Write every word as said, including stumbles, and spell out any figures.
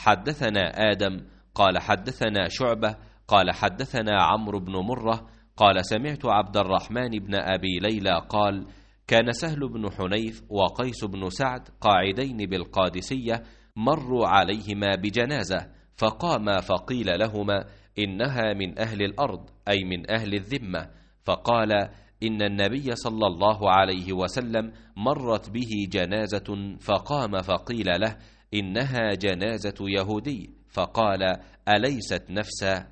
حدثنا آدم قال حدثنا شعبة قال حدثنا عمرو بن مرة قال سمعت عبد الرحمن بن أبي ليلى قال كان سهل بن حنيف وقيس بن سعد قاعدين بالقادسية مروا عليهما بجنازة فقاما فقيل لهما إنها من أهل الأرض أي من أهل الذمة، فقال إن النبي صلى الله عليه وسلم مرت به جنازة فقام فقيل له إنها جنازة يهودي، فقال أليست نفسا؟